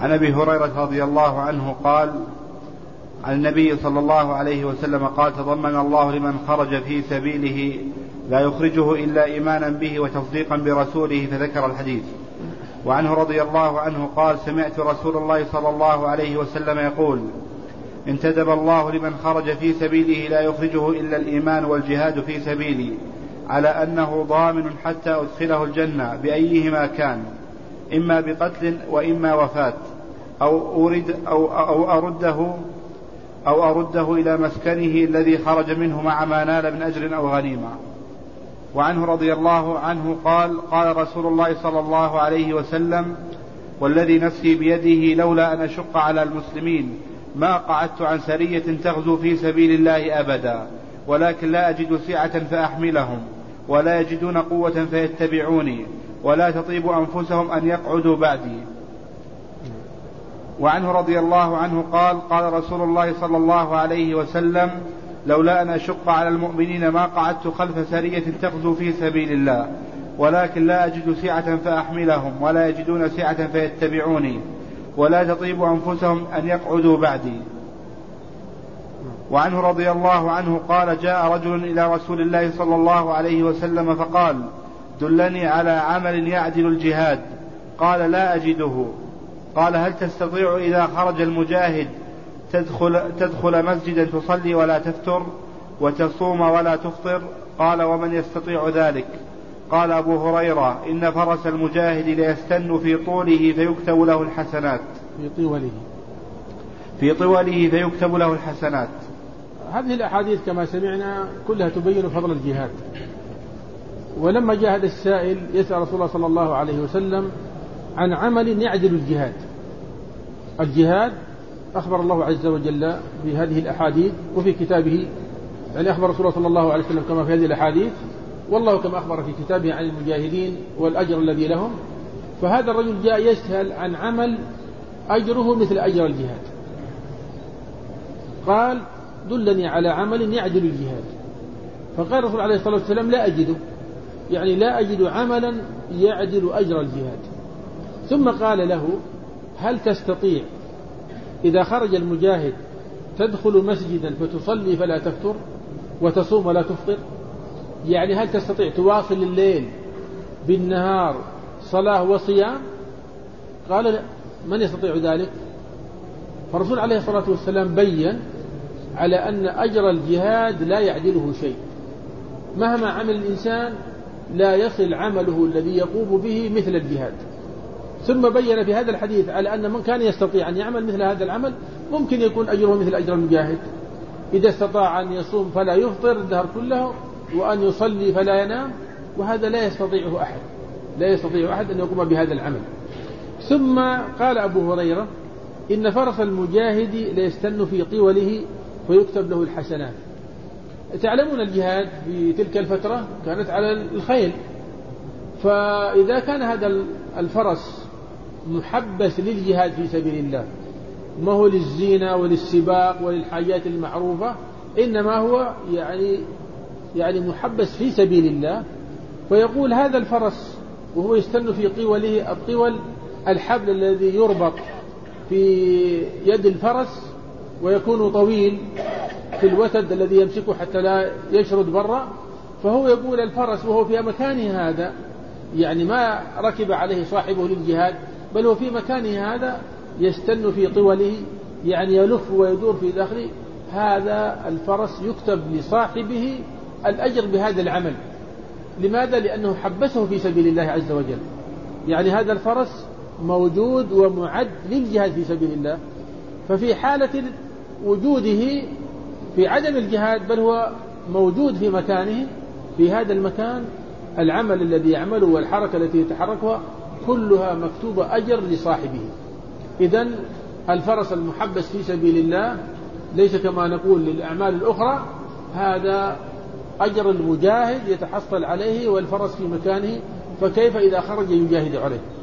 عن أبي هريرة رضي الله عنه قال عن النبي صلى الله عليه وسلم قال تضمن الله لمن خرج في سبيله لا يخرجه إلا إيمانا به وتصديقا برسوله، فذكر الحديث. وعنه رضي الله عنه قال سمعت رسول الله صلى الله عليه وسلم يقول انتدب الله لمن خرج في سبيله لا يخرجه إلا الإيمان والجهاد في سبيلي على أنه ضامن حتى أدخله الجنة بأيهما كان، إما بقتل وإما وفاة، أو أرده إلى مسكنه الذي خرج منه مع ما نال من أجر أو غنيمة. وعنه رضي الله عنه قال قال رسول الله صلى الله عليه وسلم والذي نفسي بيده لولا أن أشق على المسلمين ما قعدت عن سرية تغزو في سبيل الله أبدا، ولكن لا أجد سعة فأحملهم ولا يجدون قوة فيتبعوني ولا تطيب أنفسهم أن يقعدوا بعدي. وعنه رضي الله عنه قال قال رسول الله صلى الله عليه وسلم لولا أن أشق على المؤمنين ما قعدت خلف سرية تغزو في سبيل الله، ولكن لا أجد سعة فأحملهم ولا يجدون سعة فيتبعوني ولا تطيب أنفسهم أن يقعدوا بعدي. وعنه رضي الله عنه قال جاء رجل إلى رسول الله صلى الله عليه وسلم فقال دلني على عمل يعدل الجهاد. قال لا أجده. قال هل تستطيع إذا خرج المجاهد تدخل مسجدا تصلي ولا تفتر وتصوم ولا تفطر؟ قال ومن يستطيع ذلك؟ قال أبو هريرة إن فرس المجاهد ليستن في طوله فيكتب له الحسنات. في طوله فيكتب له الحسنات. هذه الأحاديث كما سمعنا كلها تبين فضل الجهاد. ولما جاء هذا السائل يسأل رسول الله صلى الله عليه وسلم عن عمل يعدل الجهاد. الجهاد أخبر الله عز وجل في هذه الأحاديث وفي كتابه، يعني أخبر رسول الله صلى الله عليه وسلم كما في هذه الأحاديث، والله كما أخبر في كتابه عن المجاهدين والأجر الذي لهم. فهذا الرجل جاء يسأل عن عمل أجره مثل أجر الجهاد. قال دلني على عمل يعدل الجهاد. فقال الرسول عليه الصلاة والسلام لا أجده، يعني لا أجد عملا يعدل أجر الجهاد. ثم قال له هل تستطيع إذا خرج المجاهد تدخل مسجدا فتصلي فلا تفتر وتصوم ولا تفطر؟ يعني هل تستطيع تواصل الليل بالنهار صلاة وصيام؟ قال لا. من يستطيع ذلك؟ فالرسول عليه الصلاة والسلام بين على أن أجر الجهاد لا يعدله شيء، مهما عمل الإنسان لا يصل عمله الذي يقوم به مثل الجهاد. ثم بين في هذا الحديث على أن من كان يستطيع أن يعمل مثل هذا العمل ممكن يكون أجره مثل أجر المجاهد. إذا استطاع أن يصوم فلا يفطر الدهر كله وأن يصلي فلا ينام، وهذا لا يستطيعه أحد، لا يستطيع أحد أن يقوم بهذا العمل. ثم قال أبو هريرة إن فرس المجاهد ليستن في طوله فيكتب له الحسنات. تعلمون الجهاد في تلك الفترة كانت على الخيل، فإذا كان هذا الفرس محبس للجهاد في سبيل الله، ما هو للزينة وللسباق وللحاجات المعروفة، إنما هو يعني محبس في سبيل الله. فيقول هذا الفرس وهو يستن في طوله، الطول الحبل الذي يربط في يد الفرس ويكون طويل في الوتد الذي يمسكه حتى لا يشرد برا. فهو يقول الفرس وهو في مكانه هذا، يعني ما ركب عليه صاحبه للجهاد، بل هو في مكانه هذا يستن في طوله، يعني يلف ويدور في داخله. هذا الفرس يكتب لصاحبه الأجر بهذا العمل. لماذا؟ لأنه حبسه في سبيل الله عز وجل. يعني هذا الفرس موجود ومعد للجهاد في سبيل الله، ففي حالة وجوده في عدم الجهاد بل هو موجود في مكانه، في هذا المكان العمل الذي يعمله والحركة التي يتحركها كلها مكتوبة أجر لصاحبه. إذن الفرس المحبس في سبيل الله ليس كما نقول للأعمال الأخرى، هذا أجر المجاهد يتحصل عليه والفرس في مكانه، فكيف إذا خرج يجاهد عليه؟